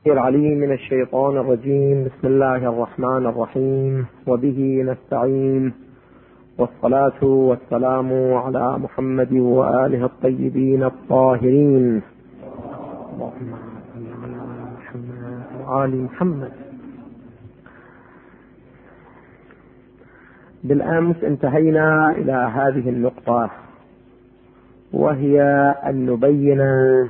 العليم من الشيطان الرجيم. بسم الله الرحمن الرحيم، وبه نستعين، والصلاة والسلام على محمد وآله الطيبين الطاهرين. اللهم صل على محمد وآل محمد. بالأمس انتهينا إلى هذه النقطة، وهي أن نبين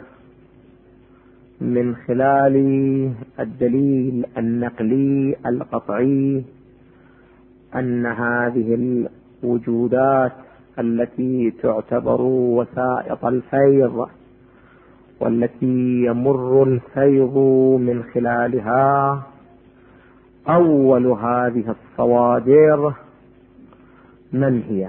من خلال الدليل النقلي القطعي أن هذه الوجودات التي تعتبر وسائط الفيض والتي يمر الفيض من خلالها أول هذه الصوادر من هي؟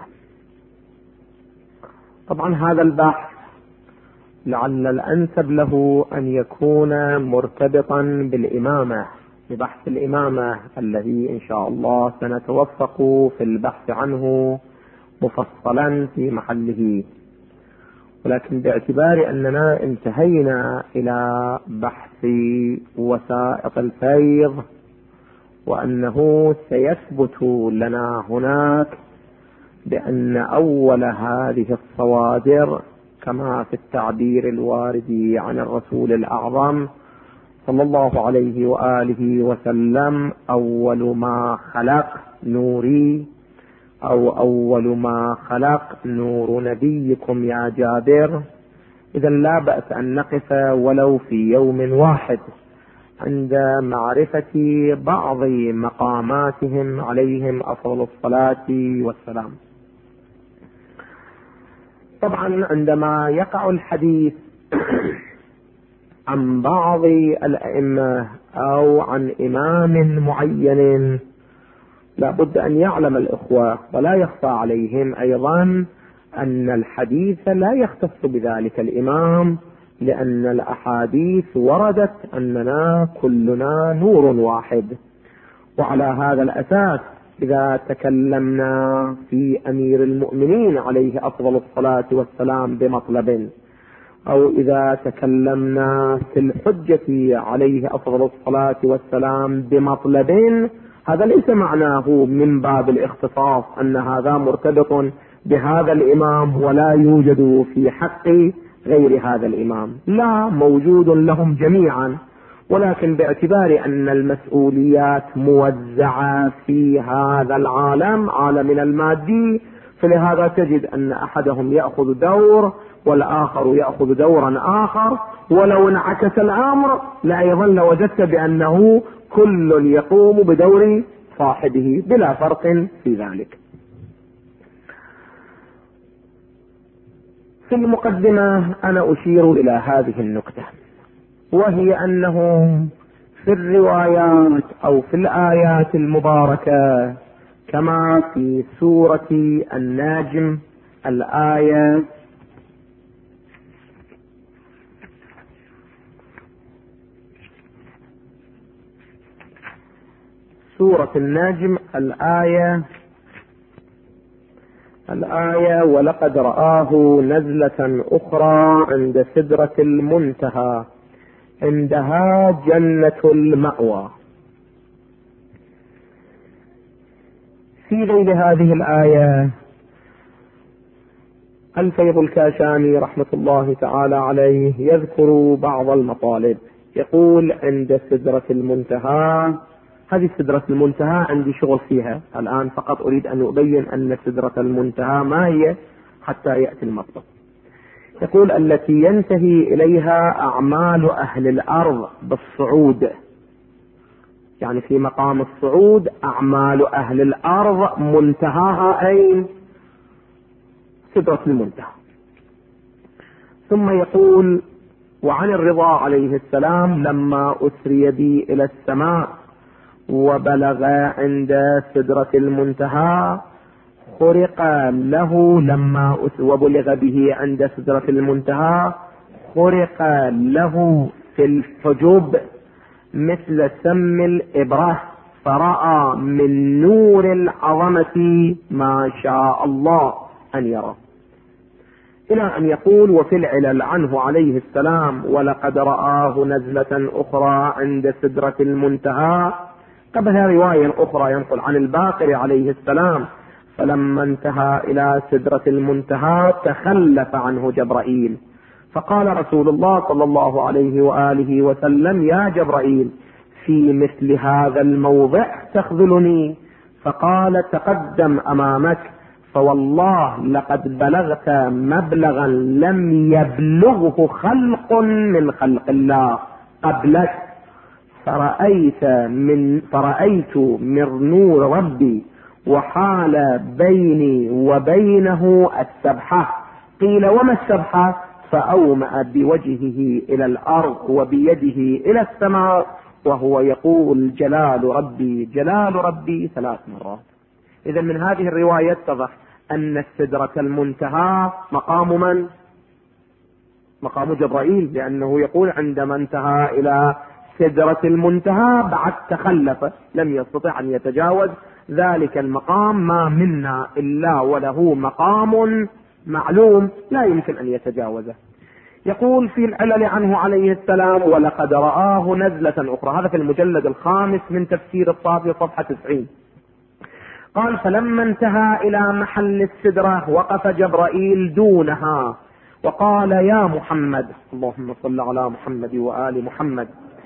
طبعا هذا البحث لعل الأنسب له أن يكون مرتبطا بالإمامة، ببحث الإمامة الذي إن شاء الله سنتوفق في البحث عنه مفصلا في محله. ولكن باعتبار أننا انتهينا إلى بحث وسائط الفيض وأنه سيثبت لنا هناك بأن أول هذه الصوادر كما في التعبير الوارد عن الرسول الأعظم صلى الله عليه وآله وسلم أول ما خلق نوري، أو أول ما خلق نور نبيكم يا جابر. إذا لا بأس أن نقف ولو في يوم واحد عند معرفة بعض مقاماتهم عليهم أفضل الصلاة والسلام. طبعا عندما يقع الحديث عن بعض الأئمة أو عن إمام معين لا بد أن يعلم الإخوة ولا يخفى عليهم أيضا أن الحديث لا يختص بذلك الإمام، لأن الأحاديث وردت أننا كلنا نور واحد. وعلى هذا الأساس إذا تكلمنا في أمير المؤمنين عليه أفضل الصلاة والسلام بمطلب، أو إذا تكلمنا في الحجة عليه أفضل الصلاة والسلام بمطلب، هذا ليس معناه من باب الاختصاص أن هذا مرتبط بهذا الإمام ولا يوجد في حق غير هذا الإمام، لا، موجود لهم جميعا، ولكن باعتبار أن المسؤوليات موزعة في هذا العالم، عالمنا المادي، فلهذا تجد أن أحدهم يأخذ دور والآخر يأخذ دورا آخر، ولو انعكس الأمر لأيضا لوجدت بأنه كل يقوم بدور صاحبه بلا فرق في ذلك. في المقدمة أنا أشير إلى هذه النقطة، وهي أنه في الروايات أو في الآيات المباركة كما في سورة النجم الآية سورة النجم الآية ولقد رآه نزلة أخرى عند سدرة المنتهى عندها جنة المأوى. في غير هذه الآية الفيض الكاشاني رحمة الله تعالى عليه يذكر بعض المطالب، يقول عند سدرة المنتهى. هذه سدرة المنتهى عندي شغل فيها الآن، فقط أريد أن أبين أن سدرة المنتهى ما هي حتى يأتي المطلب. يقول التي ينتهي إليها أعمال أهل الأرض بالصعود، يعني في مقام الصعود أعمال أهل الأرض منتهاها أين؟ سدرة المنتهى. ثم يقول وعن الرضا عليه السلام لما أسري بي إلى السماء وبلغ عند سدرة المنتهى خرق له وبلغ به عند سدرة المنتهى خرق له في الحجب مثل سم الإبرة فرأى من نور العظمة ما شاء الله أن يرى. إلى أن يقول: وفي العلل عنه عليه السلام: ولقد رآه نزلة أخرى عند سدرة المنتهى. قبلها رواية أخرى ينقل عن الباقر عليه السلام: فلما انتهى إلى سدرة المنتهى تخلف عنه جبرائيل، فقال رسول الله صلى الله عليه وآله وسلم: يا جبرائيل، في مثل هذا الموضع تخذلني؟ فقال: تقدم أمامك، فوالله لقد بلغت مبلغا لم يبلغه خلق من خلق الله قبلك، فرأيت من نور ربي وحال بيني وبينه السبحة. قيل: وما السبحة؟ فأومأ بوجهه إلى الأرض وبيده إلى السماء وهو يقول: جلال ربي جلال ربي 3 مرات. إذا من هذه الرواية يتضح أن السدرة المنتهى مقام من؟ مقام جبرائيل، لأنه يقول: عندما انتهى إلى سدرة المنتهى بعد تخلف، لم يستطع أن يتجاوز ذلك المقام. ما منا إلا وله مقام معلوم لا يمكن أن يتجاوزه. يقول في العلل عنه عليه السلام: ولقد رآه نزلة أخرى. هذا في المجلد 5 من تفسير الطافي صفحة 90. قال: فلما انتهى إلى محل السدرة وقف جبرائيل دونها وقال: يا محمد، اللهم صل على محمد وآل محمد،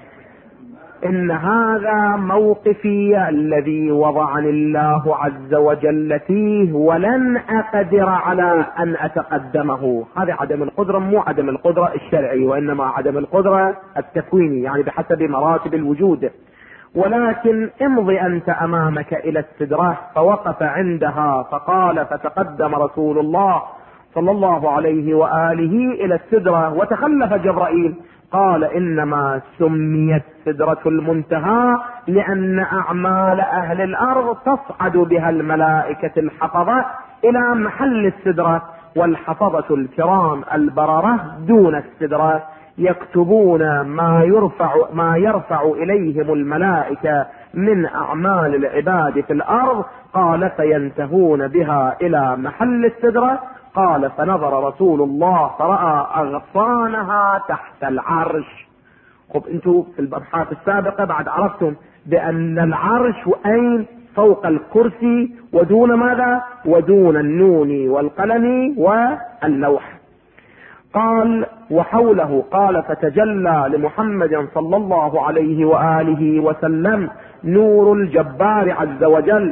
إن هذا موقفي الذي وضعني الله عز وجل فيه ولن أقدر على أن أتقدمه. هذا عدم القدرة، مو عدم القدرة الشرعي، وإنما عدم القدرة التكويني، يعني بحسب مراتب الوجود. ولكن امض أنت أمامك إلى السدرة. فوقف عندها فقال: فتقدم رسول الله صلى الله عليه وآله إلى السدرة وتخلف جبرائيل. قال: إنما سميت سدرة المنتهى لأن أعمال أهل الأرض تصعد بها الملائكة الحفظة إلى محل السدرة، والحفظة الكرام البررة دون السدرة يكتبون ما يرفع إليهم الملائكة من أعمال العباد في الأرض. قال: فينتهون بها إلى محل السدرة. قال: فنظر رسول الله فرأى أغصانها تحت العرش. خب انتم في الأبحاث السابقة بعد عرفتم بأن العرش أين؟ فوق الكرسي، ودون ماذا؟ ودون النون والقلم واللوح. قال: وحوله، قال: فتجلى لمحمد صلى الله عليه وآله وسلم نور الجبار عز وجل،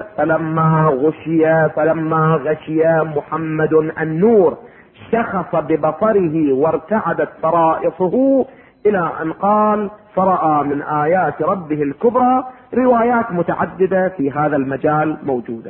فلما غشي محمد النور شخص ببصره وارتعدت فرائصه، إلى أن قال: فرأى من آيات ربه الكبرى. روايات متعددة في هذا المجال موجودة.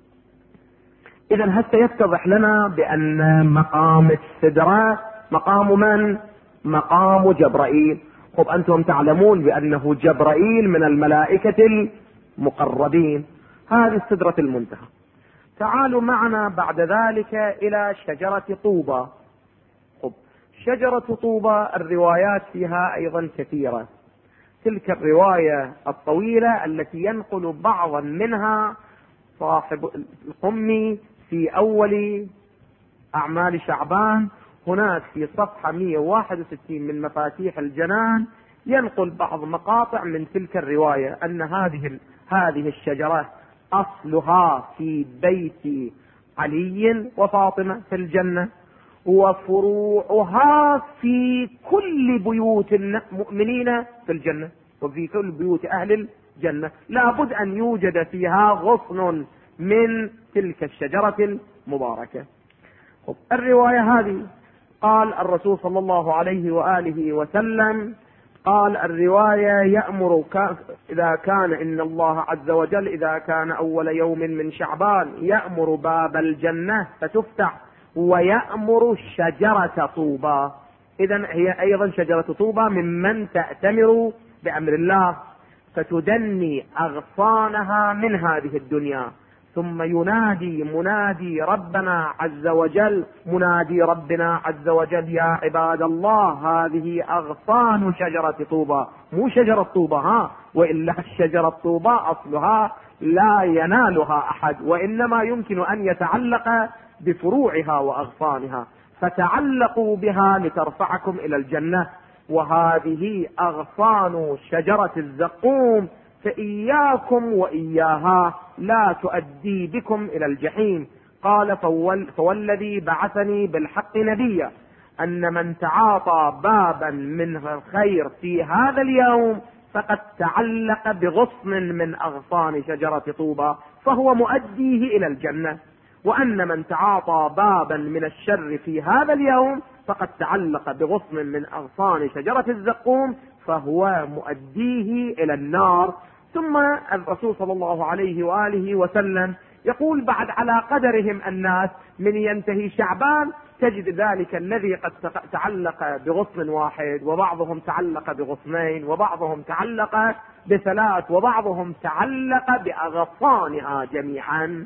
إذا هسه يتضح لنا بأن مقام السدرة مقام من؟ مقام جبرائيل. خب أنتم تعلمون بأنه جبرائيل من الملائكة المقربين. هذه سدرة المنتهى. تعالوا معنا بعد ذلك إلى شجرة طوبى. خب شجرة طوبى الروايات فيها أيضا كثيرة. تلك الرواية الطويلة التي ينقل بعضا منها صاحب القمي في أول أعمال شعبان، هناك في صفحة 161 من مفاتيح الجنان ينقل بعض مقاطع من تلك الرواية أن هذه الشجرة أصلها في بيت علي وفاطمة في الجنة، وفروعها في كل بيوت المؤمنين في الجنة، وفي كل بيوت أهل الجنة لابد أن يوجد فيها غصن من تلك الشجرة المباركة. الرواية هذه قال الرسول صلى الله عليه وآله وسلم، قال الرواية: يأمر إذا كان إن الله عز وجل إذا كان أول يوم من شعبان يأمر باب الجنة فتفتح ويأمر شجرة طوبى. إذن هي أيضا شجرة طوبى ممن تأتمر بأمر الله، فتدني أغصانها من هذه الدنيا. ثم ينادي منادي ربنا عز وجل، منادي ربنا عز وجل: يا عباد الله، هذه أغصان شجرة طوبى، مو شجرة طوبى وإلا الشجرة طوبى أصلها لا ينالها أحد، وإنما يمكن أن يتعلق بفروعها وأغصانها. فتعلقوا بها لترفعكم إلى الجنة، وهذه أغصان شجرة الزقوم، فإياكم وإياها لا تؤدي بكم إلى الجحيم. قال فوالذي بعثني بالحق نبيا أن من تعاطى بابا من الخير في هذا اليوم فقد تعلق بغصن من أغصان شجرة طوبى فهو مؤديه إلى الجنة، وأن من تعاطى بابا من الشر في هذا اليوم فقد تعلق بغصن من أغصان شجرة الزقوم فهو مؤديه إلى النار. ثم الرسول صلى الله عليه وآله وسلم يقول بعد على قدرهم الناس، من ينتهي شعبان تجد ذلك الذي قد تعلق بغصن واحد، وبعضهم تعلق بغصنين، وبعضهم تعلق بثلاث، وبعضهم تعلق بأغصانها جميعا،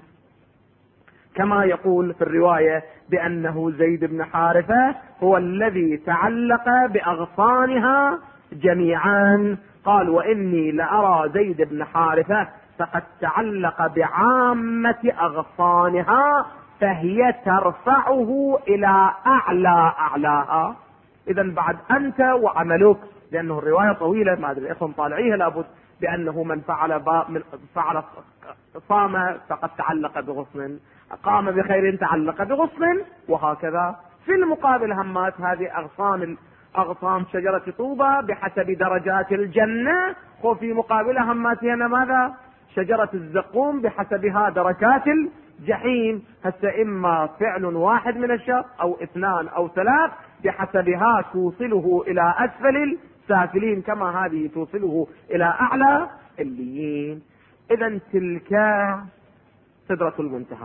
كما يقول في الرواية بأنه زيد بن حارثة هو الذي تعلق بأغصانها جميعا. قال وإني لأرى زيد بن حارثة فقد تعلق بعامة أغصانها فهي ترفعه إلى أعلى أعلاها. إذا بعد أنت وعملك، لأنه الرواية طويلة ما أدري الإخوة طالعيها، لابد بأنه من فعل صام فقد تعلق بغصن، قام بخير تعلق بغصن، وهكذا. في المقابل همات هذه أغصان شجرة طوبى بحسب درجات الجنة، وفي مقابلها همات هنا ماذا؟ شجرة الزقوم بحسبها دركات الجحيم. هسه إما فعل واحد من الشر أو اثنان أو ثلاث بحسبها توصله إلى أسفل السافلين، كما هذه توصله إلى أعلى الليين. إذا تلك سدرة المنتهى،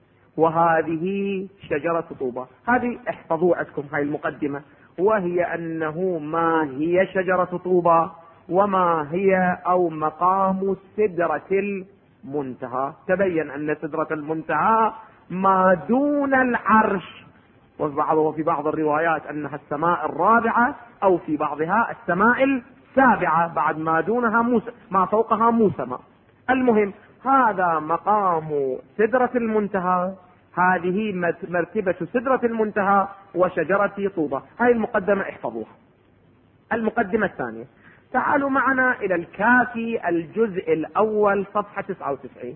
وهذه شجرة طوبى. هذه احفظوا عندكم هاي المقدمة، وهي أنه ما هي شجرة طوبى وما هي أو مقام سدرة المنتهى. تبين أن سدرة المنتهى ما دون العرش، وفي بعض الروايات أنها السماء الرابعة، أو في بعضها السماء السابعة، بعد ما دونها ما فوقها مو سماء. المهم هذا مقام سدرة المنتهى، هذه مرتبة سدرة المنتهى وشجرة طوبى. هاي المقدمة احفظوها. المقدمة الثانية، تعالوا معنا إلى الكافي الجزء الأول صفحة 99.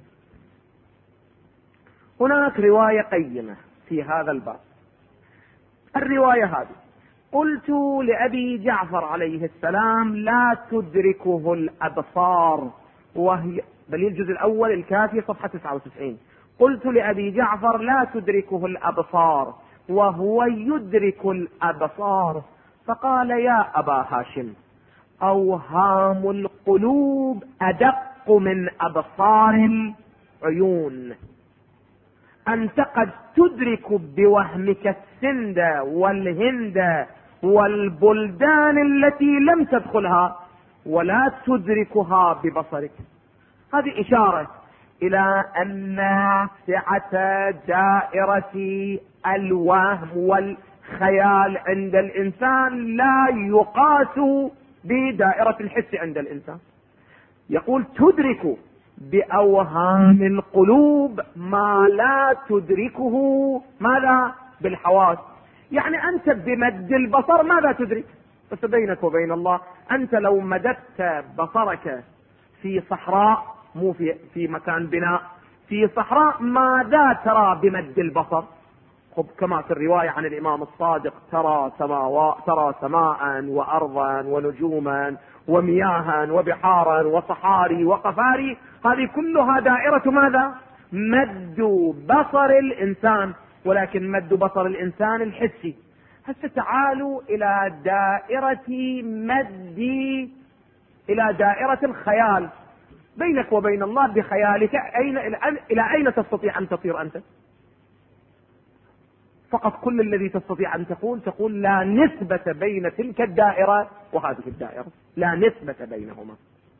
هناك رواية قيمة في هذا الباب. الرواية هذه: قلت لأبي جعفر عليه السلام لا تدركه الأبصار، وهي بل الجزء الأول الكافي صفحة 99. قلت لأبي جعفر لا تدركه الأبصار وهو يدرك الأبصار، فقال يا أبا هاشم أوهام القلوب أدق من أبصار العيون، أنت قد تدرك بوهمك السند والهند والبلدان التي لم تدخلها ولا تدركها ببصرك. هذه إشارة إلى أن سعة دائرة الوهم والخيال عند الإنسان لا يقاس بدائرة الحس عند الإنسان. يقول تدرك بأوهام القلوب ما لا تدركه ماذا بالحواس. يعني أنت بمد البصر ماذا تدرك؟ بس بينك وبين الله، أنت لو مددت بصرك في صحراء، مو في مكان بناء، في صحراء، ماذا ترى بمد البصر؟ كما في الرواية عن الإمام الصادق: ترى سماء وأرضا ونجوما ومياها وبحارا وصحاري وقفاري. هذه كلها دائرة ماذا؟ مد بصر الإنسان، ولكن مد بصر الإنسان الحسي. هسه تعالوا إلى إلى دائرة الخيال بينك وبين الله بخيالك. إلى أين تستطيع أن تطير أنت؟ فقط كل الذي تستطيع أن تقول لا نسبة بين تلك الدائرة وهذه الدائرة، لا نسبة بينهما،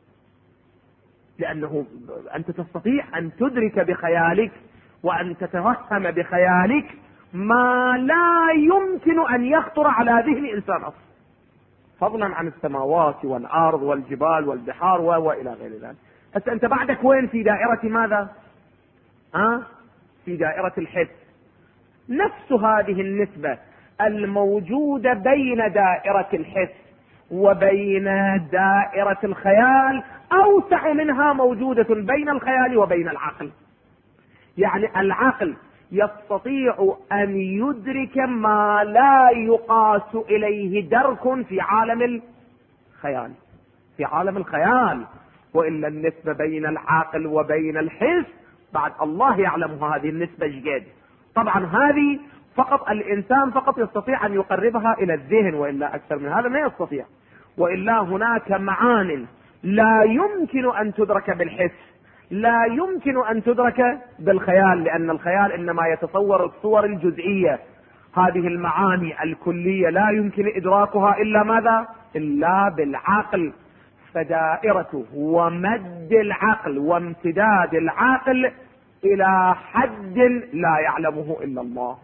لأنه أنت تستطيع أن تدرك بخيالك وأن تتوهم بخيالك ما لا يمكن أن يخطر على ذهن إنسان أصلا، فضلا عن السماوات والأرض والجبال والبحار وإلى غير ذلك. هسه أنت بعدك وين؟ في دائرة ماذا؟ في دائرة الحس. نفس هذه النسبة الموجودة بين دائرة الحس وبين دائرة الخيال أوسع منها موجودة بين الخيال وبين العقل. يعني العقل يستطيع أن يدرك ما لا يقاس إليه درك في عالم الخيال، في عالم الخيال. وإلا النسبة بين العقل وبين الحس بعد الله يعلمها هذه النسبة جد. طبعا هذه فقط الإنسان فقط يستطيع أن يقربها إلى الذهن، وإلا أكثر من هذا ما يستطيع. وإلا هناك معان لا يمكن أن تدرك بالحس، لا يمكن أن تدرك بالخيال، لأن الخيال إنما يتصور الصور الجزئية. هذه المعاني الكلية لا يمكن إدراكها إلا ماذا؟ إلا بالعقل. فدائرته ومد العقل وامتداد العقل إلى حد لا يعلمه إلا الله.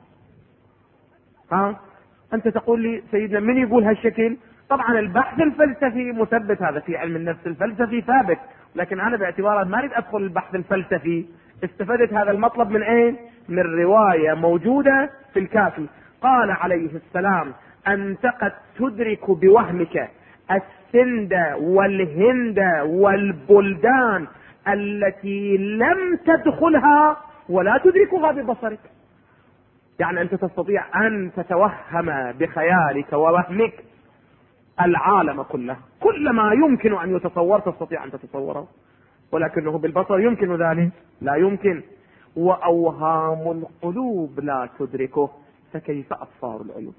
أنت تقول لي سيدنا من يقول هالشكل؟ طبعا البحث الفلسفي مثبت، هذا في علم النفس الفلسفي ثابت، لكن أنا باعتبارا ما أريد أدخل البحث الفلسفي استفدت هذا المطلب من أين؟ من رواية موجودة في الكافي. قال عليه السلام: أنت قد تدرك بوهمك السند والهند والبلدان التي لم تدخلها ولا تدركها ببصرك. يعني أنت تستطيع أن تتوهم بخيالك ووهمك العالم كله، كل ما يمكن أن يتصور تستطيع أن تتصوره، ولكنه بالبصر يمكن ذلك؟ لا يمكن. وأوهام القلوب لا تدركه، فكيف أبصار العيون؟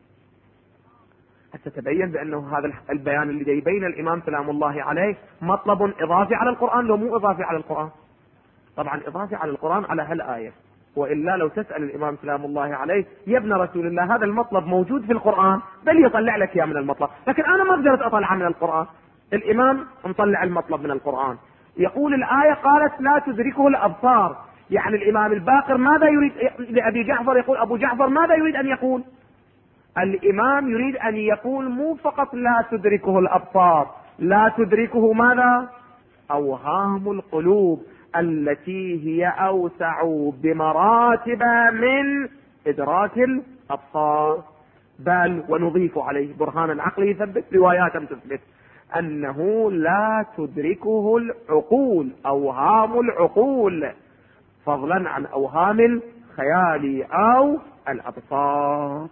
حتى تبين بأنه هذا البيان الذي بين الإمام سلام الله عليه مطلب إضافي على القرآن، لو مو إضافي على القرآن. طبعا إضافي على القرآن على هالآية، وإلا لو تسأل الإمام سلام الله عليه يا ابن رسول الله هذا المطلب موجود في القرآن، بل يطلع لك يا من المطلب، لكن أنا ما قدرت أطلع من القرآن. الإمام مطلع المطلب من القرآن، يقول الآية قالت لا تدركه الأبصار. يعني الإمام الباقر ماذا يريد لأبي جعفر؟ يقول أبو جعفر ماذا يريد أن يقول؟ الإمام يريد أن يقول مو فقط لا تدركه الأبصار، لا تدركه ماذا؟ أوهام القلوب التي هي أوسع بمراتب من إدراك الأبصار. بل ونضيف عليه برهان العقل يثبت، روايات تثبت أنه لا تدركه العقول، أوهام العقول، فضلا عن أوهام الخيال أو الأبصار.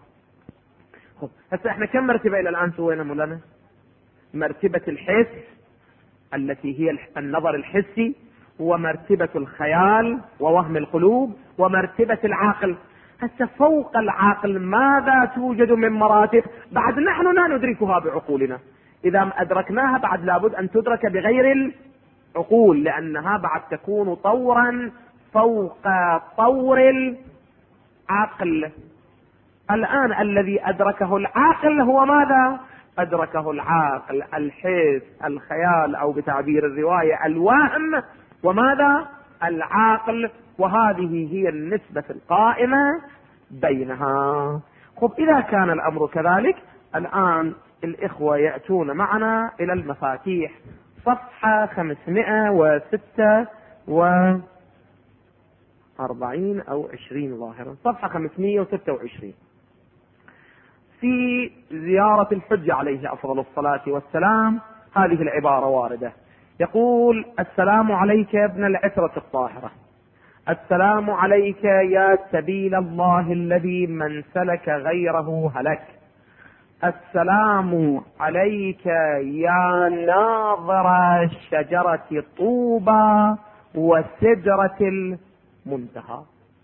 هسه احنا كم مرتبة إلى الآن سوينا مولانا؟ مرتبة الحس التي هي النظر الحسي، ومرتبة الخيال ووهم القلوب، ومرتبة العقل. هسه فوق العقل ماذا توجد من مراتب بعد نحن لا ندركها بعقولنا؟ إذا أدركناها بعد لابد أن تدرك بغير العقول، لأنها بعد تكون طورا فوق طور العقل. الآن الذي أدركه العقل هو ماذا؟ أدركه العقل الحس الخيال، أو بتعبير الرواية الوهم، وماذا؟ العقل. وهذه هي النسبة القائمة بينها. خب إذا كان الأمر كذلك، الآن الإخوة يأتون معنا إلى المفاتيح، صفحة 546 أو 20 ظاهرا، صفحة 526 في زيارة الحجة عليه أفضل الصلاة والسلام. هذه العبارة واردة، يقول: السلام عليك يا ابن العترة الطاهرة، السلام عليك يا سبيل الله الذي من سلك غيره هلك، السلام عليك يا ناظر شجرة طوبى وسدرة المنتهى.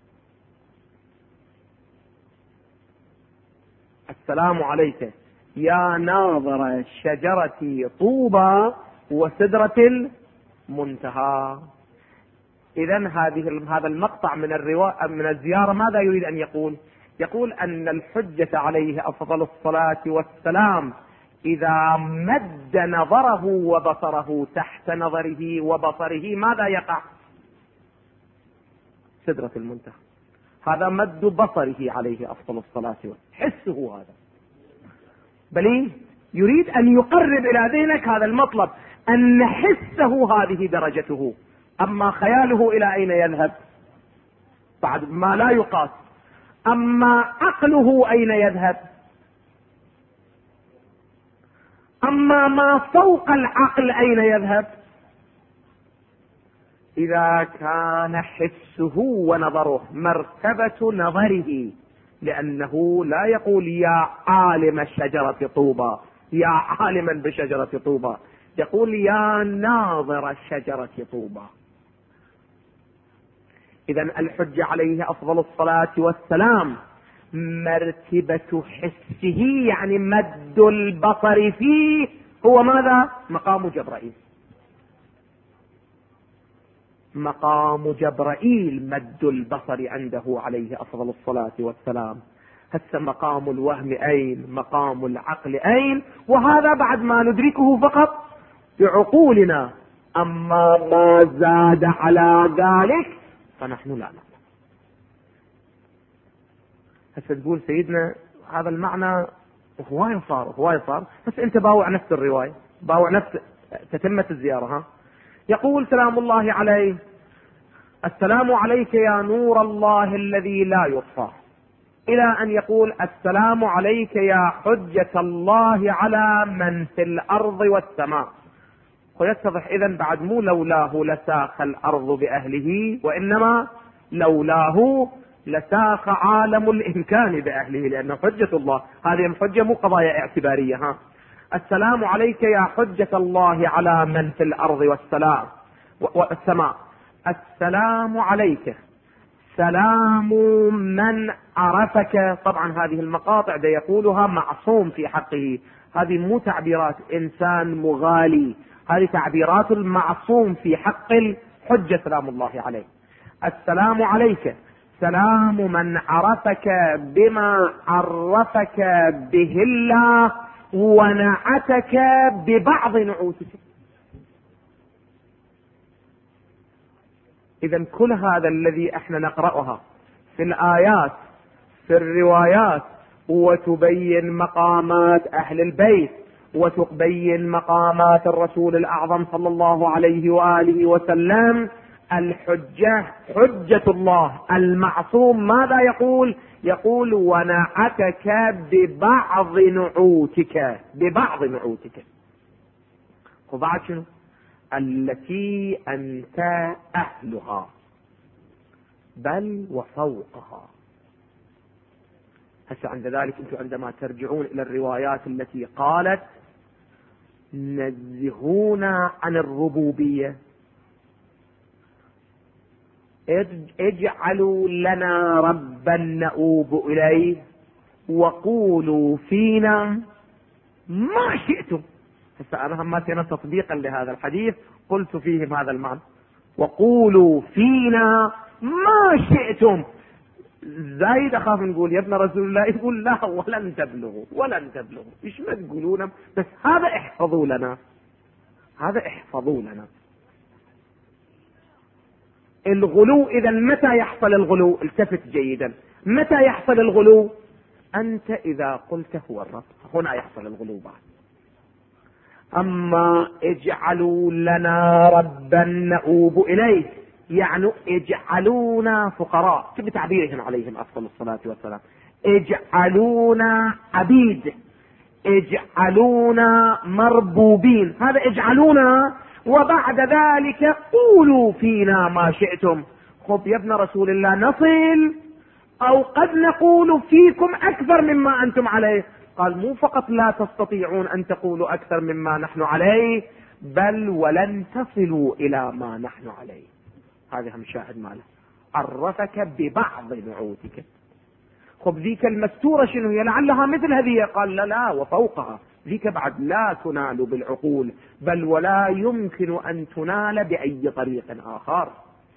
السلام عليك يا ناظر شجرة طوبى وسدرة المنتهى. إذن هذا المقطع من الزيارة ماذا يريد أن يقول؟ يقول أن الحجة عليه أفضل الصلاة والسلام إذا مد نظره وبصره تحت نظره وبصره ماذا يقع؟ سدرة المنتهى. هذا مد بصره عليه أفضل الصلاة والسلام، حسه هذا. بل يريد أن يقرب إلى ذهنك هذا المطلب، أن حسه هذه درجته. أما خياله إلى أين يذهب؟ بعد ما لا يقاس. أما عقله أين يذهب؟ أما ما فوق العقل أين يذهب؟ إذا كان حسه ونظره مرتبة نظره، لأنه لا يقول يا عالم شجرة طوبى، يا عالما بشجرة طوبى، يقول يا ناظر شجرة طوبى. إذن الحجة عليه أفضل الصلاة والسلام مرتبة حسه، يعني مد البصر فيه هو ماذا؟ مقام جبرائيل. مقام جبرائيل مد البصر عنده عليه أفضل الصلاة والسلام. هسه مقام الوهم أين؟ مقام العقل أين؟ وهذا بعد ما ندركه فقط بعقولنا، أما ما زاد على ذلك فنحن لا نعلم. هسه تقول سيدنا هذا المعنى هواي صار، بس انت باوع نفس الرواية، باوع نفس تتمة الزيارة. ها يقول سلام الله عليه: السلام عليك يا نور الله الذي لا يطفى، إلى أن يقول السلام عليك يا حجة الله على من في الأرض والسماء. ويتضح إذن بعد مو لولاه لساخ الأرض بأهله، وإنما لولاه لساخ عالم الإمكان بأهله، لأنه حجة الله. هذه الحجة مو قضايا اعتبارية. ها السلام عليك يا حجة الله على من في الأرض والسماء. السلام عليك سلام من عرفك. طبعا هذه المقاطع ده يقولها معصوم في حقه، هذه مو تعبيرات إنسان مغالي، هذه تعبيرات المعصوم في حق الحجة سلام الله عليه. السلام عليك سلام من عرفك بما عرفك به الله ونعتك ببعض نعوتك. إذن كل هذا الذي احنا نقرأها في الآيات في الروايات وتبين مقامات أهل البيت وتبين مقامات الرسول الأعظم صلى الله عليه وآله وسلم، الحجة حجة الله المعصوم ماذا يقول؟ يقول ونعتك ببعض نعوتك، ببعض نعوتك. وبعد شنو؟ التي أنت أهلها بل وفوقها. هسه عند ذلك انتم عندما ترجعون إلى الروايات التي قالت نزهونا عن الربوبية، اجعلوا لنا ربا نؤوب إليه وقولوا فينا ما شئتم. هسه أنا همتنا تطبيقا لهذا الحديث قلت فيهم هذا المعنى، وقولوا فينا ما شئتم. زايد أخاف نقول يا ابن رسول الله، يقول لا ولن تبلغوا ولن تبلغوا، إيش ما تقولون، بس هذا احفظوا لنا، هذا احفظوا لنا. الغلو إذا متى يحصل الغلو؟ التفت جيدا، متى يحصل الغلو؟ أنت إذا قلت هو الرب، هنا يحصل الغلو بعد. أما اجعلوا لنا ربا نؤوب إليه، يعني اجعلونا فقراء بتعبيرهم عليهم أفضل الصلاة والسلام، اجعلونا عبيد، اجعلونا مربوبين، هذا اجعلونا. وبعد ذلك قولوا فينا ما شئتم. خب يا ابن رسول الله نصل أو قد نقول فيكم أكثر مما أنتم عليه. قال مو فقط لا تستطيعون أن تقولوا أكثر مما نحن عليه، بل ولن تصلوا إلى ما نحن عليه. هذا هم شاهد ماله، عرفك ببعض نعوتك. خب ذيك المستورة شنو هي؟ لعلها مثل هذه. قال لا وفوقها، ذيك بعد لا تنال بالعقول، بل ولا يمكن أن تنال بأي طريق آخر.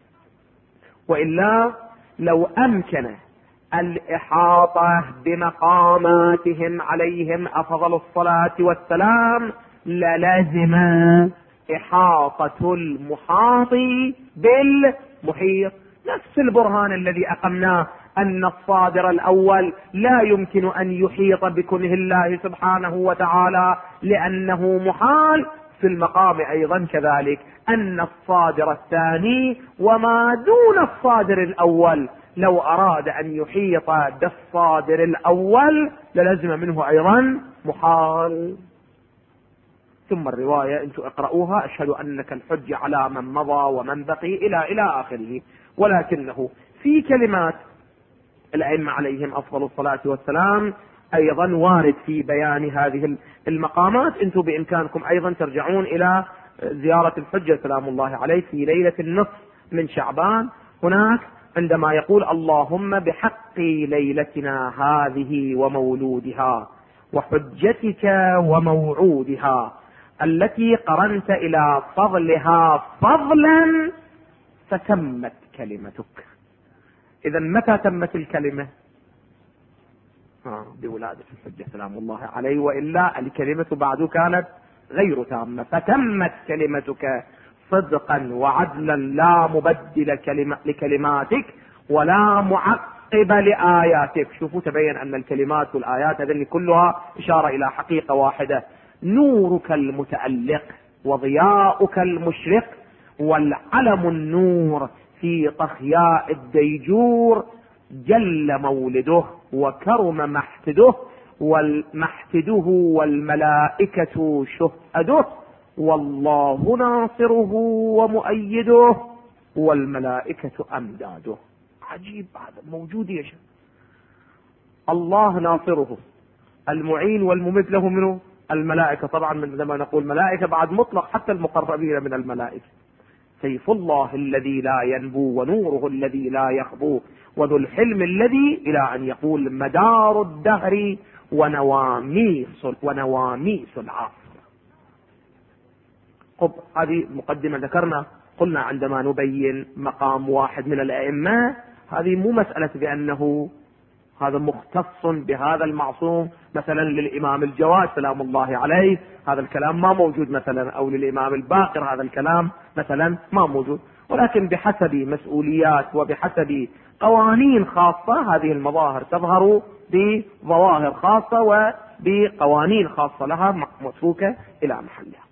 وإلا لو أمكن الإحاطة بمقاماتهم عليهم أفضل الصلاة والسلام للازم إحاطة المحاط بالمحيط. نفس البرهان الذي أقمناه أن الصادر الأول لا يمكن أن يحيط بكنه الله سبحانه وتعالى لأنه محال. في المقام أيضا كذلك أن الصادر الثاني وما دون الصادر الأول لو أراد أن يحيط بالصادر الأول للزم منه أيضا محال. ثم الرواية أنتم اقرأوها: أشهد أنك الحجة على من مضى ومن بقي إلى آخره. ولكنه في كلمات الأئمة عليهم أفضل الصلاة والسلام أيضا وارد في بيان هذه المقامات. أنتم بإمكانكم أيضا ترجعون إلى زيارة الحجة سلام الله عليه في ليلة النصف من شعبان، هناك عندما يقول: اللهم بحق ليلتنا هذه ومولودها وحجتك وموعودها التي قرنت إلى فضلها فضلا فتمت كلمتك. إذا متى تمت الكلمة؟ بولادة الحجة سلام الله عليه، وإلا الكلمة بعد كانت غير تامة. فتمت كلمتك صدقا وعدلا لا مبدل لكلماتك ولا معقب لآياتك. شوفوا تبين أن الكلمات والآيات هذه كلها إشارة إلى حقيقة واحدة: نورك المتألق وضياؤك المشرق والعلم النور في طخياء الديجور جل مولده وكرم محتده والمحتده والملائكة شهده والله ناصره ومؤيده والملائكة أمداده. عجيب، هذا موجود يا شيخ. الله ناصره، المعين والممد له منه الملائكة. طبعا عندما نقول ملائكة بعد مطلق حتى المقربين من الملائكة. سيف الله الذي لا ينبو ونوره الذي لا يخبو وذو الحلم الذي إلى أن يقول مدار الدهر ونواميس العصر. هذه مقدمة ذكرنا، قلنا عندما نبين مقام واحد من الأئمة هذه مو مسألة بأنه هذا مختص بهذا المعصوم، مثلا للإمام الجواد سلام الله عليه هذا الكلام ما موجود مثلا، أو للإمام الباقر هذا الكلام مثلا ما موجود، ولكن بحسب مسؤوليات وبحسب قوانين خاصة هذه المظاهر تظهر بظواهر خاصة وبقوانين خاصة لها متروكة إلى محلها.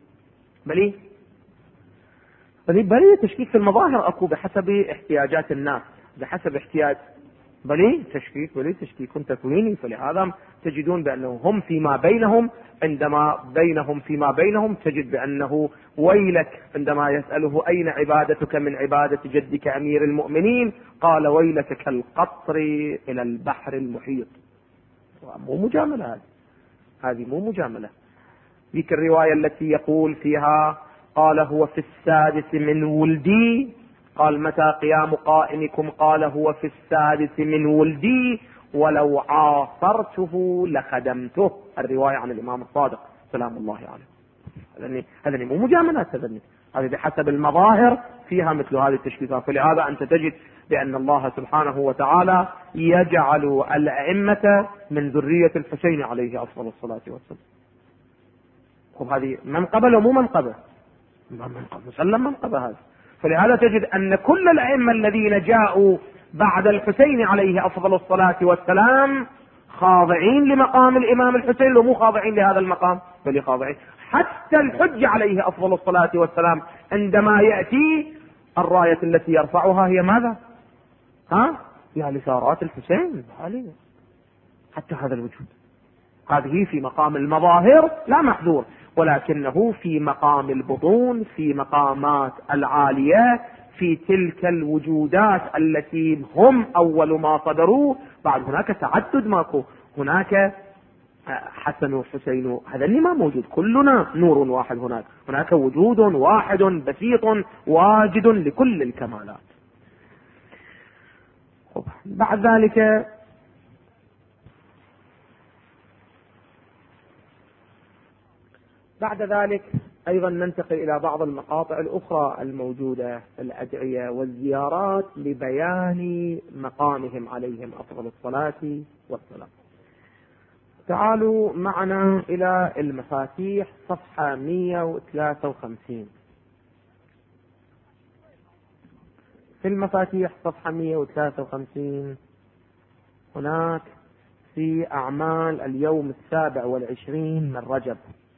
بلي تشكيك في المظاهر أكو بحسب احتياجات الناس، بحسب احتياج بلي تشكيك تكويني. فلهذا تجدون بأنه هم فيما بينهم، عندما بينهم فيما بينهم تجد بأنه ويلك عندما يسأله أين عبادتك من عبادة جدك أمير المؤمنين قال ويلك كالقطر إلى البحر المحيط. مو مجاملة، هذه مو مجاملة. ذيك الرواية التي يقول فيها قال هو في السادس من ولدي، قال متى قيام قائمكم؟ قال هو في السادس من ولدي ولو عاصرته لخدمته. الرواية عن الإمام الصادق سلام الله عليه. هذا مو مجاملات، هذه بحسب المظاهر فيها مثل هذه التشكيكات. فلهذا أنت تجد بأن الله سبحانه وتعالى يجعل الأئمة من ذرية الحسين عليه أفضل الصلاة والسلام. هذه منقبة ومو منقبة؟ مسلم منقبة هذا. فلهذا تجد أن كل الأئمة الذين جاءوا بعد الحسين عليه أفضل الصلاة والسلام خاضعين لمقام الإمام الحسين، ومو خاضعين لهذا المقام بل خاضعين. حتى الحج عليه أفضل الصلاة والسلام عندما يأتي الراية التي يرفعها هي ماذا؟ يا لسارات الحسين. حتى هذا الوجود هذه في مقام المظاهر لا محذور، ولكنه في مقام البطون، في مقامات العالية، في تلك الوجودات التي هم أول ما صدروا. بعد هناك تعدد ماكو، هناك حسن وحسين، هذا اللي ما موجود. كلنا نور واحد، هناك وجود واحد بسيط واجد لكل الكمالات. بعد ذلك أيضا ننتقل إلى بعض المقاطع الأخرى الموجودة في الأدعية والزيارات لبيان مقامهم عليهم أفضل الصلاة والسلام. تعالوا معنا إلى المفاتيح صفحة 153. في المفاتيح صفحة 153 هناك في أعمال اليوم 27 من رجب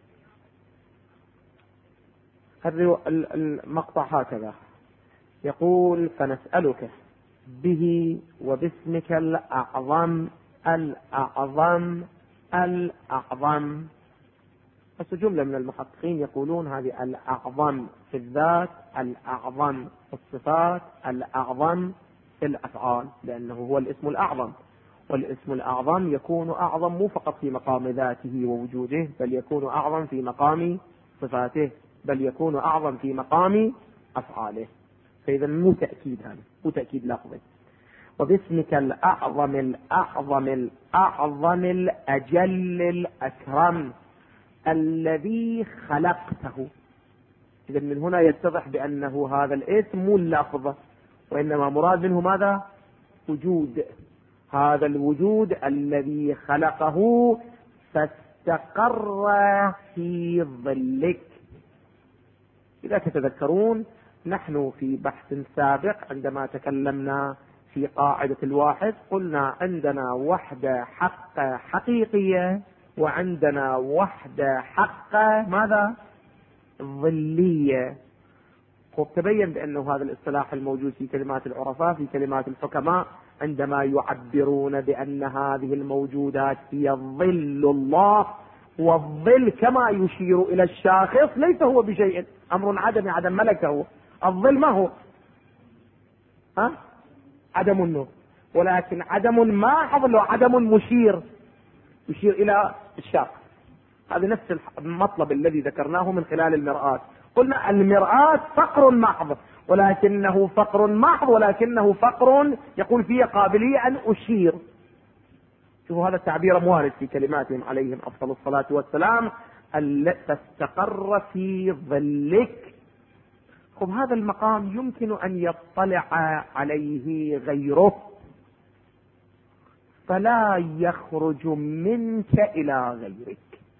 المقطع هكذا يقول: فنسألك به وباسمك الأعظم الأعظم الأعظم بس جملة من المحققين يقولون هذه الأعظم في الذات، الأعظم في الصفات، الأعظم في الأفعال، لأنه هو الاسم الأعظم، والاسم الأعظم يكون أعظم مو فقط في مقام ذاته ووجوده، بل يكون أعظم في مقام صفاته، بل يكون أعظم في مقام أفعاله. فإذا مو تأكيد، هذا مو تأكيد لفظي. وباسمك الأعظم الأعظم الأعظم الأجل الأكرم الذي خلقته. إذا من هنا يتضح بأنه هذا الاسم مو اللفظ، وإنما مراد منه ماذا؟ وجود. هذا الوجود الذي خلقه فاستقر في ظلك. إذا تتذكرون نحن في بحث سابق عندما تكلمنا في قاعدة الواحد قلنا عندنا وحدة حق حقيقية وعندنا وحدة حق ماذا؟ ظلية. تبين بأنه هذا الاصطلاح الموجود في كلمات العرفاء، في كلمات الحكماء، عندما يعبرون بأن هذه الموجودات هي ظل الله، والظل كما يشير إلى الشاخص ليس هو بشيء، أمر عدم، عدم ملكه. الظل ما هو؟ عدم النور، ولكن عدم ما حضر، عدم مشير، يشير إلى الشاخص. هذا نفس المطلب الذي ذكرناه من خلال المرآة. قلنا المرآة فقر محض، ولكنه فقر محض، ولكنه فقر يقول فيه قابلية أن أشير. شوفوا هذا التعبير موارد في كلماتهم عليهم أفضل الصلاة والسلام، تستقر في ظلك. خب هذا المقام يمكن أن يطلع عليه غيره، فلا يخرج منك إلى غيرك،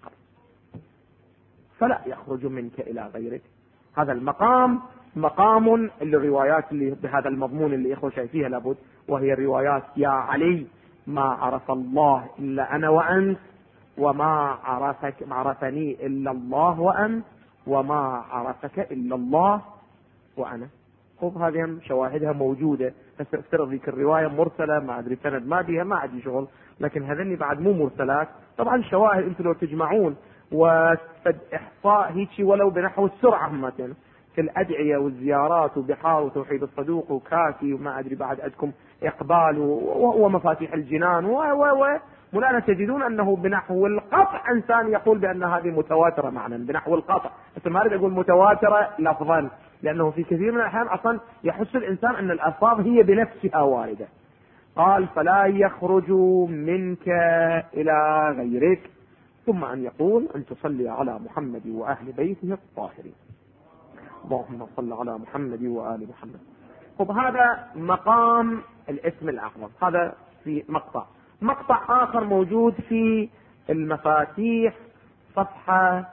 فلا يخرج منك إلى غيرك. هذا المقام مقام الروايات اللي بهذا المضمون اللي إخوة شايفيها لابد، وهي الروايات يا علي ما عرف الله إلا أنا وأنت، وما عرفني إلا الله وأنت، وما عرفك إلا الله وأنا. خب هذه شواهدها موجودة، بس افترض ذيك الرواية مرسلة، ما أدري سند ما بيها، ما عندي شغل، لكن هذني بعد مو مرسلات. طبعا شواهد انتم لو تجمعون وفد إحصاء هيك ولو بنحو السرعة مثلا في الأدعية والزيارات وبحار وتوحيد الصدوق وكافي وما أدري بعد عندكم إقبال ومفاتيح الجنان مولانا تجدون أنه بنحو القطع إنسان يقول بأن هذه متواترة معنى، بنحو القطع. بس ما أريد أقول متواترة لفظا، لأنه في كثير من الأحيان أصلا يحس الإنسان أن الألفاظ هي بنفسها واردة. قال فلا يخرج منك إلى غيرك، ثم أن يقول أن تصلي على محمد وأهل بيته الطاهرين. اللهم صل على محمد وآل محمد. طب هذا مقام الاسم الأعظم، هذا في مقطع آخر موجود في المفاتيح صفحة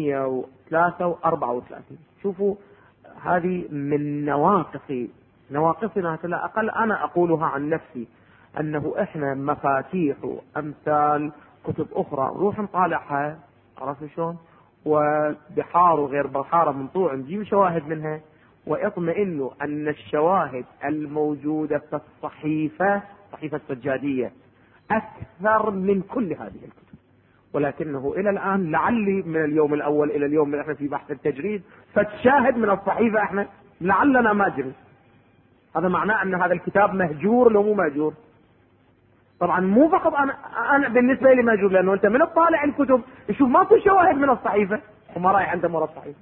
134. شوفوا هذه من نواقصنا لا أقل، أنا أقولها عن نفسي، أنه إحنا مفاتيح أمثال كتب أخرى روح نطالعها، عرفت شلون؟ وبحار وغير بحارة من طوع نجيب شواهد منها، ويطمئن أن الشواهد الموجودة في الصحيفة، صحيفة السجادية، أكثر من كل هذه الكتب. ولكنه إلى الآن لعلي من اليوم الأول إلى اليوم اللي احنا في بحث التجريد فتشاهد من الصحيفة احنا لعلنا ما جري. هذا معناه أن هذا الكتاب مهجور لو مو مهجور. طبعا مو فقط أنا بالنسبة لي مهجور، لأنه أنت من الطالع الكتب يشوف ما في شواهد من الصحيفة وما رايح عنده مرة الصحيفة،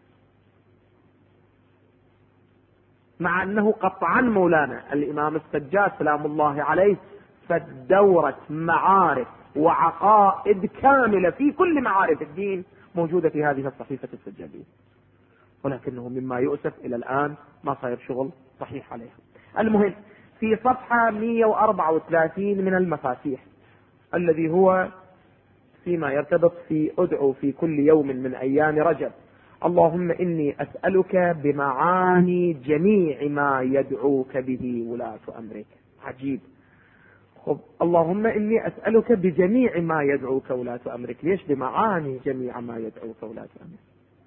مع أنه قطعا مولانا الإمام السجاد سلام الله عليه فالدورة معارف وعقائد كاملة في كل معارف الدين موجودة في هذه الصحيفة السجادية، ولكنه مما يؤسف إلى الآن ما صاير شغل صحيح عليها. المهم في صفحة 134 من المفاتيح الذي هو فيما يرتبط في أدعو في كل يوم من أيام رجب، اللهم إني أسألك بمعاني جميع ما يدعوك به ولاة أمرك. عجيب. خب اللهم إني أسألك بجميع ما يدعوك ولاة أمرك، ليش بمعاني جميع ما يدعوك ولاة أمرك؟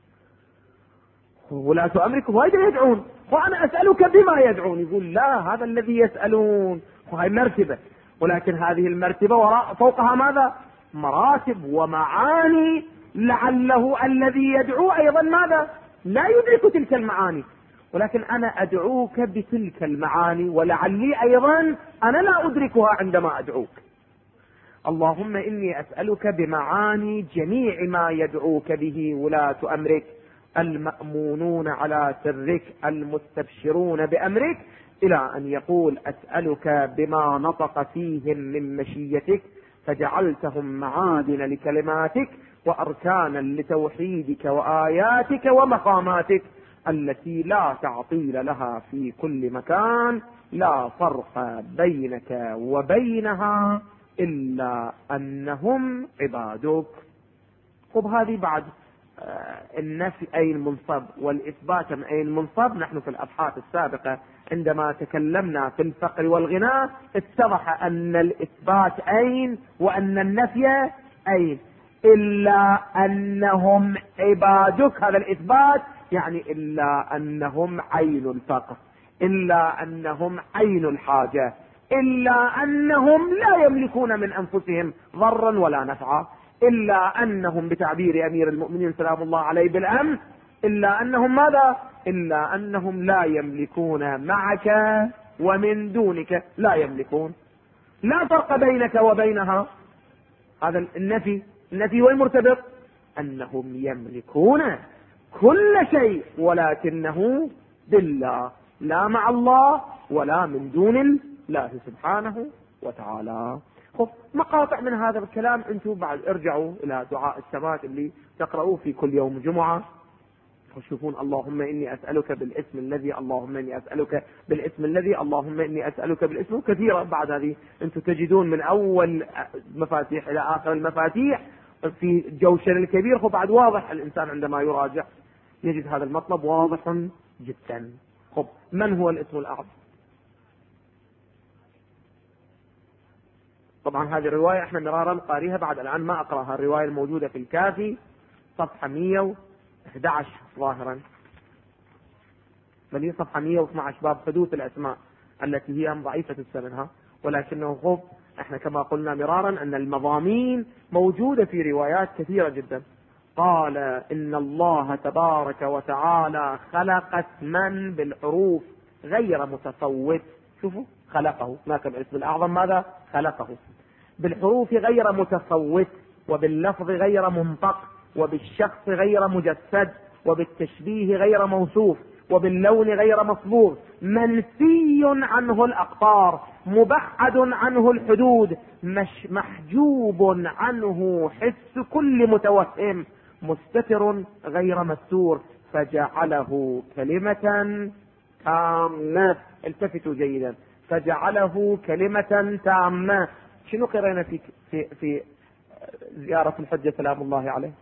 ولاة أمرك وايد يدعون، وأنا أسألك بما يدعون. يقول لا، هذا الذي يسألون وهي مرتبة، ولكن هذه المرتبة وراء فوقها ماذا؟ مراتب ومعاني لعله الذي يدعو أيضا ماذا؟ لا يدرك تلك المعاني، ولكن أنا أدعوك بتلك المعاني، ولعلي أيضا أنا لا أدركها عندما أدعوك. اللهم إني أسألك بمعاني جميع ما يدعوك به ولاة أمرك، المأمونون على سرك، المستبشرون بأمرك، إلى أن يقول أسألك بما نطق فيهم من مشيتك فجعلتهم معادن لكلماتك وأركانا لتوحيدك وآياتك ومقاماتك التي لا تعطيل لها في كل مكان، لا فرق بينك وبينها إلا أنهم عبادك. خب هذه بعد النفي أي المنصب والإثبات أي المنصب. نحن في الأبحاث السابقة عندما تكلمنا في الفقر والغنى اتضح أن الإثبات أين وأن النفي أين، إلا أنهم عبادك. هذا الإثبات يعني إلا أنهم عين الفقر، إلا أنهم عين الحاجة، إلا أنهم لا يملكون من أنفسهم ضرا ولا نفعا، إلا أنهم بتعبير أمير المؤمنين سلام الله عليه بالأمس إلا أنهم ماذا؟ إلا أنهم لا يملكون معك ومن دونك لا يملكون، لا فرق بينك وبينها. هذا النفي والمرتبط أنهم يملكون كل شيء ولكنه بالله، لا مع الله ولا من دون الله سبحانه وتعالى. خب مقاطع من هذا الكلام انتم بعد ارجعوا الى دعاء الثبات اللي تقرأوه في كل يوم جمعة وشوفون اللهم اني اسألك بالاسم الذي، اللهم اني اسألك بالاسم الذي، اللهم اني اسألك بالاسم، كثيرة بعد هذه انتم تجدون من اول مفاتيح الى اخر المفاتيح في جوشن الكبير. خب بعد واضح الانسان عندما يراجع يجد هذا المطلب واضح جدا. خب من هو الاسم الاعظم؟ طبعا هذه الرواية احنا مرارا قاريها، بعد الان ما اقراها. الرواية الموجودة في الكافي صفحة 111 ظاهرا، بل هي صفحة 112 باب حدوث الاسماء التي هي ضعيفة السند، ولكنه خب احنا كما قلنا مرارا ان المضامين موجودة في روايات كثيرة جدا. قال ان الله تبارك وتعالى خلق اسما بالحروف غير متصوت. شوفوا خلقه، ما كان الاسم الاعظم ماذا؟ خلقه بالحروف غير متصوت، وباللفظ غير منطق، وبالشخص غير مجسد، وبالتشبيه غير موصوف، وباللون غير مصبوغ، منفي عنه الأقطار، مبعد عنه الحدود، محجوب عنه حس كل متوهم، مستتر غير مستور، فجعله كلمة تامة. التفتوا جيدا، فجعله كلمة تامة. شنو قرأنا في زيارة الحجة سلام الله عليه؟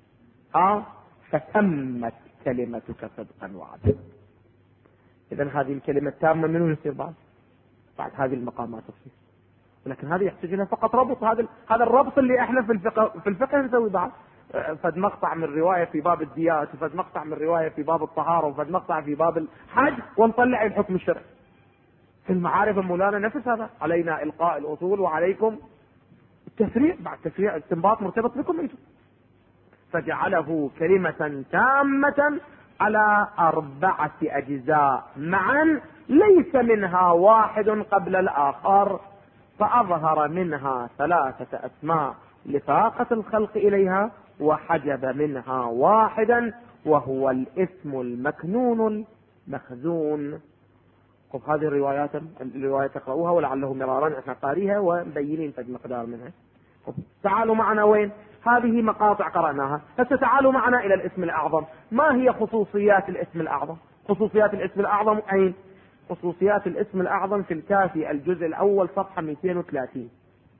فتمت كلمتك صدقا وعدلا. إذن هذه الكلمة التامة منو يصير بعد هذه المقامات تصير، ولكن هذه يحتاج لنا فقط ربط. هذا الربط اللي احنا في الفقه نسوي بعد فد مقطع من رواية في باب الديات، وفد مقطع من رواية في باب الطهارة، وفد مقطع في باب الحج، ونطلع الحكم الشرعي. في المعارف مولانا نفس هذا، علينا إلقاء الأصول وعليكم التفريع، بعد تفريع استنباط مرتبط بكم انتم. فجعله كلمة تامة على 4 أجزاء معا ليس منها واحد قبل الآخر، فأظهر منها 3 أسماء لفاقة الخلق إليها، وحجب منها واحدا وهو الاسم المكنون المخزون. خب هذه الرواية تقرأوها ولعله مرارا احنا قاريها ومبينين فد مقدار منها. تعالوا معنا وين؟ هذه مقاطع قرأناها، فتعالوا معنا إلى الاسم الأعظم. ما هي خصوصيات الاسم الأعظم؟ خصوصيات الاسم الأعظم أين؟ خصوصيات الاسم الأعظم في الكافي الجزء الأول صفحة 230.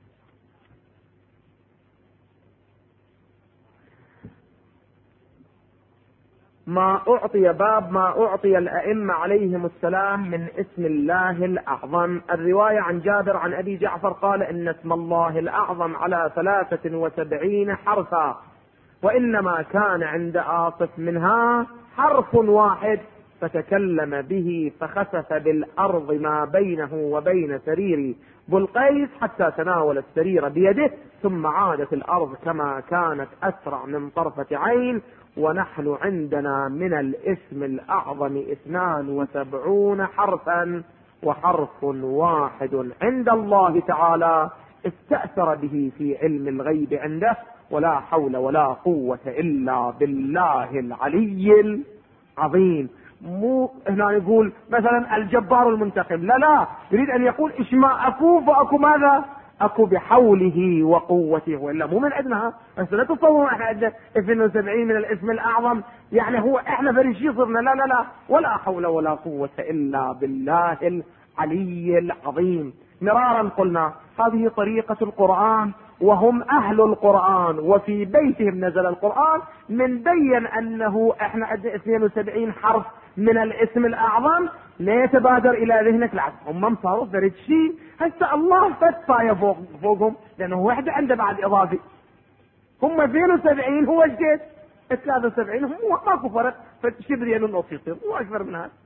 باب ما أعطي الأئمة عليهم السلام من اسم الله الأعظم. الرواية عن جابر عن أبي جعفر قال إن اسم الله الأعظم على 73 حرفا، وإنما كان عند آصف منها حرف واحد. فتكلم به فخسف بالأرض ما بينه وبين سرير بلقيس حتى تناول السرير بيده، ثم عادت الأرض كما كانت أسرع من طرفة عين. ونحن عندنا من الاسم الأعظم 72 حرفا، وحرف واحد عند الله تعالى استأثر به في علم الغيب عنده. ولا حول ولا قوة إلا بالله العلي العظيم. مو هنا يقول مثلا الجبار المنتقم، لا، يريد أن يقول إيش ما أكو فأكو ماذا؟ أكو بحوله وقوته، وإلا مو من عندنا. بس لا تصوروا احنا عندنا 72 من الاسم الأعظم يعني هو احنا فريشي صرنا، لا، ولا حول ولا قوة إلا بالله العلي العظيم. مرارا قلنا هذه طريقة القرآن، وهم أهل القرآن، وفي بيتهم نزل القرآن. من بين أنه احنا عندنا 72 حرف من الاسم الأعظم، لا يتبادر إلى ذهنك العكس. هم صاروا فرد شيء هسه الله فتفاية فوقهم، لأنه وحدة عنده بعد إضافي. هم 72 هو جديد 73 هم ماكو فرق، فشبرين النص يصير مو أكثر من هذا.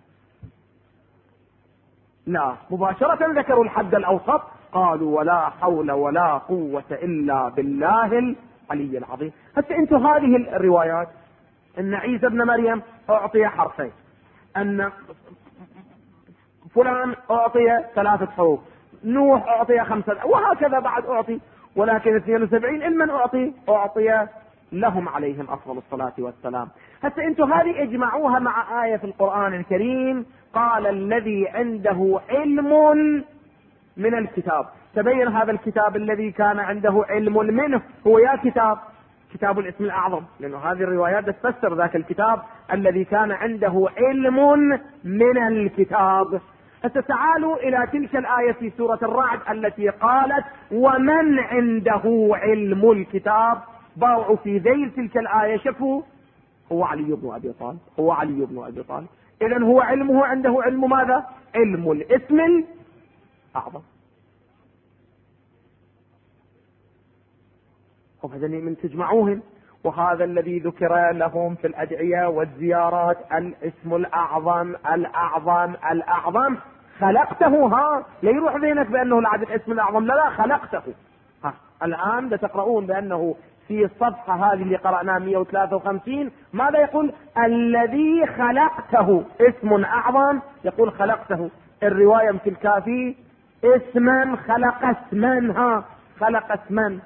لا، مباشرة ذكروا الحد الأوسط، قالوا ولا حول ولا قوة إلا بالله العلي العظيم. هسه انتم هذه الروايات ان عيسى ابن مريم اعطي حرفين، ان فلان اعطي 3 حروف، نوح اعطي 5، وهكذا بعد اعطي. ولكن 72 لمن اعطي لهم عليهم افضل الصلاة والسلام. هسه انتم هذه اجمعوها مع آية في القرآن الكريم، قال الذي عنده علم من الكتاب. تبين هذا الكتاب الذي كان عنده علم منه هو يا كتاب الاسم الأعظم، لأنه هذه الروايات تفسر ذاك الكتاب الذي كان عنده علم من الكتاب. فتعالوا إلى تلك الآية في سورة الرعد التي قالت ومن عنده علم الكتاب. باعوا في ذيل تلك الآية شفوا هو علي بن أبي طالب. إذن هو علمه عنده علم ماذا؟ علم الاسم الأعظم. هذا من تجمعوهم. وهذا الذي ذكر لهم في الأدعية والزيارات الاسم الأعظم الأعظم الأعظم. خلقته، لا يروح ذهنك بأنه العدد الاسم الأعظم، لا خلقته. الآن تقرؤون بأنه في الصفحة هذه اللي قرأناها 153 ماذا يقول؟ الذي خلقته اسم أعظم، يقول خلقته. الرواية مثل الكافي اسما خلق اسما، خلق اسما.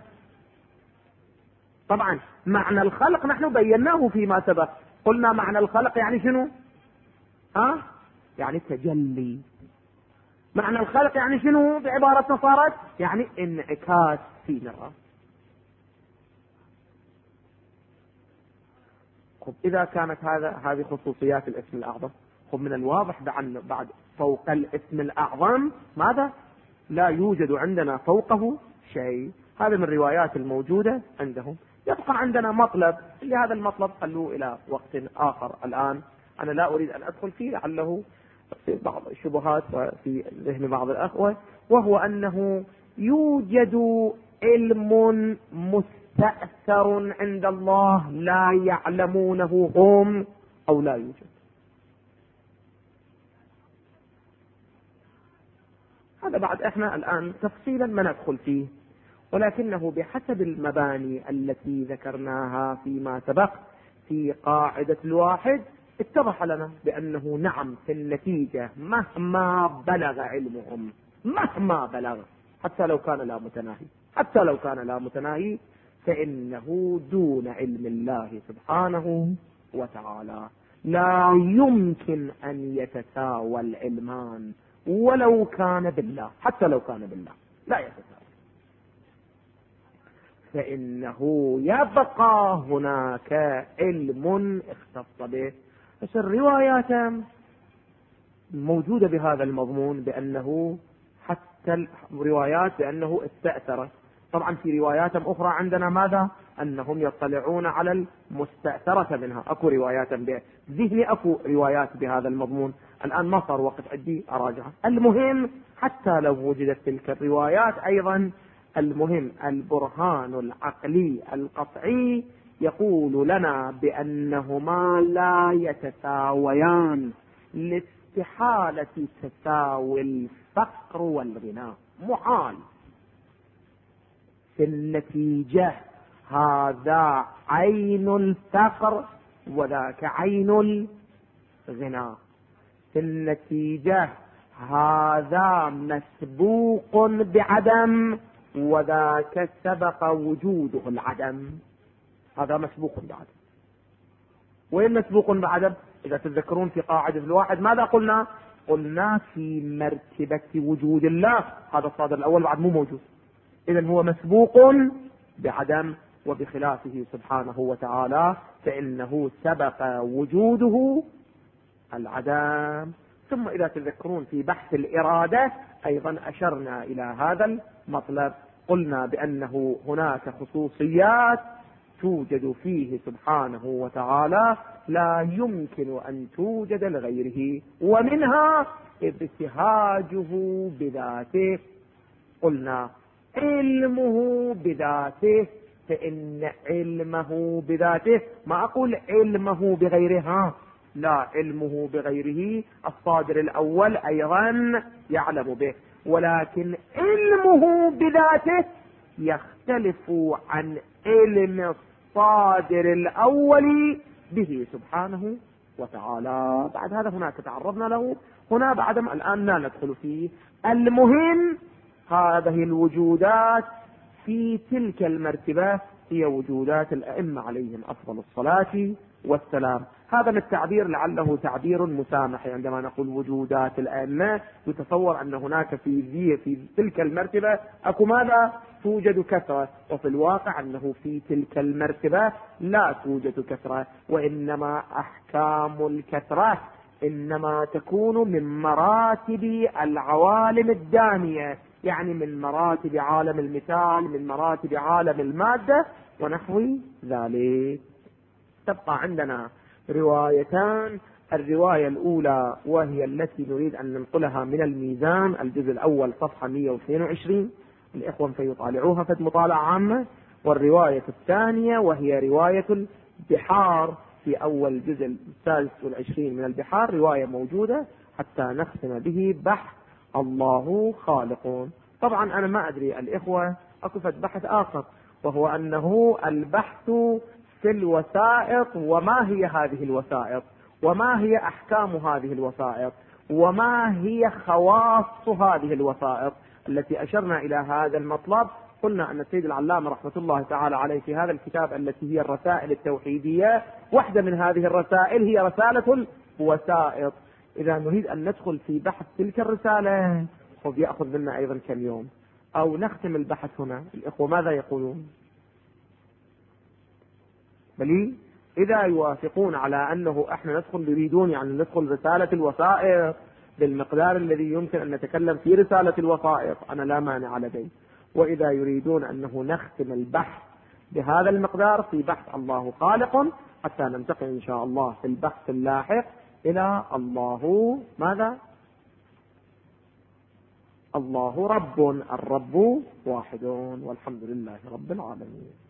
طبعا معنى الخلق نحن بيناه فيما سبق، قلنا معنى الخلق يعني شنو؟ يعني تجلي. معنى الخلق يعني شنو بعبارة صارت؟ يعني انعكاس في مرة. إذا كانت هذه خصوصيات الاسم الأعظم، من الواضح بعد فوق الاسم الأعظم ماذا؟ لا يوجد عندنا فوقه شيء. هذا من الروايات الموجودة عندهم. يبقى عندنا مطلب، لهذا المطلب خلوه إلى وقت آخر. الآن أنا لا أريد أن أدخل فيه، لعله في بعض الشبهات وفي ذهن بعض الأخوة، وهو أنه يوجد علم مستأثر عند الله لا يعلمونه هم أو لا يوجد. هذا بعد احنا الآن تفصيلا ما ندخل فيه، ولكنه بحسب المباني التي ذكرناها فيما سبق في قاعدة الواحد اتضح لنا بأنه نعم في النتيجة مهما بلغ علمهم، مهما بلغ، حتى لو كان لا متناهي، فإنه دون علم الله سبحانه وتعالى. لا يمكن أن يتساوى العلمان ولو كان بالله، حتى لو كان بالله لا يتساوى، فإنه يبقى هناك علم اختص به. بس الروايات موجودة بهذا المضمون، بأنه حتى الروايات بأنه استأثر. طبعا في روايات أخرى عندنا ماذا؟ أنهم يطلعون على المستأثرة منها. أكو روايات بذهني، أكو روايات بهذا المضمون. الآن ما صار وقت عندي أراجعها. المهم حتى لو وجدت تلك الروايات أيضا، المهم البرهان العقلي القطعي يقول لنا بأنهما لا يتساويان، لاستحالة تساوي الفقر والغنى، محال. في النتيجة هذا عين الفقر وذاك عين الغنى، في النتيجة هذا مسبوق بعدم وذاك سبق وجوده العدم. هذا مسبوق بعدم. وين مسبوق بعدم؟ إذا تتذكرون في قاعدة الواحد ماذا قلنا؟ قلنا في مرتبة وجود الله هذا الصادر الأول بعد مو موجود، إذن هو مسبوق بعدم. وبخلافه سبحانه وتعالى فإنه سبق وجوده العدم. ثم إذا تذكرون في بحث الإرادة أيضا أشرنا إلى هذا المطلب، قلنا بأنه هناك خصوصيات توجد فيه سبحانه وتعالى لا يمكن أن توجد لغيره، ومنها ابتهاجه بذاته. قلنا علمه بذاته، فإن علمه بذاته، ما أقول علمه بغيرها، لا، علمه بغيره الصادر الأول أيضا يعلم به، ولكن علمه بذاته يختلف عن علم الصادر الأول به سبحانه وتعالى. بعد هذا هناك تعرضنا له هنا، بعد ما الآن لا ندخل فيه. المهم هذه الوجودات في تلك المرتبة هي وجودات الأئمة عليهم أفضل الصلاة والسلام. هذا التعبير لعله تعبير مسامح، عندما نقول وجودات الأئمة يتصور أن هناك في تلك المرتبة أكو ماذا؟ توجد كثرة، وفي الواقع أنه في تلك المرتبة لا توجد كثرة، وإنما أحكام الكثرة إنما تكون من مراتب العوالم الدانية، يعني من مراتب عالم المثال، من مراتب عالم المادة ونحو ذلك. تبقى عندنا روايتان. الرواية الأولى وهي التي نريد أن ننقلها من الميزان، الجزء الأول صفحة 122، الإخوة فيطالعوها فد مطالعة عامة. والرواية الثانية وهي رواية البحار في أول جزء الثالث والعشرين من البحار، رواية موجودة حتى نختم به بحث الله خالق. طبعا أنا ما أدري الإخوة أكفت بحث آخر، وهو أنه البحث في الوسائط، وما هي هذه الوسائط، وما هي أحكام هذه الوسائط، وما هي خواص هذه الوسائط التي أشرنا إلى هذا المطلب. قلنا أن السيد العلامة رحمة الله تعالى عليه في هذا الكتاب التي هي الرسائل التوحيدية، واحدة من هذه الرسائل هي رسالة الوسائط. إذا نريد أن ندخل في بحث تلك الرسالة وبيأخذ منا أيضا كم يوم، أو نختم البحث هنا. الإخوة ماذا يقولون؟ بل إذا يوافقون على أنه إحنا يريدون يعني ندخل رسالة الوسائط بالمقدار الذي يمكن أن نتكلم في رسالة الوسائط، أنا لا مانع لدي. وإذا يريدون أنه نختم البحث بهذا المقدار في بحث الله خالق، حتى ننتقل إن شاء الله في البحث اللاحق إلى الله ماذا؟ الله رب، الرب واحد، والحمد لله رب العالمين.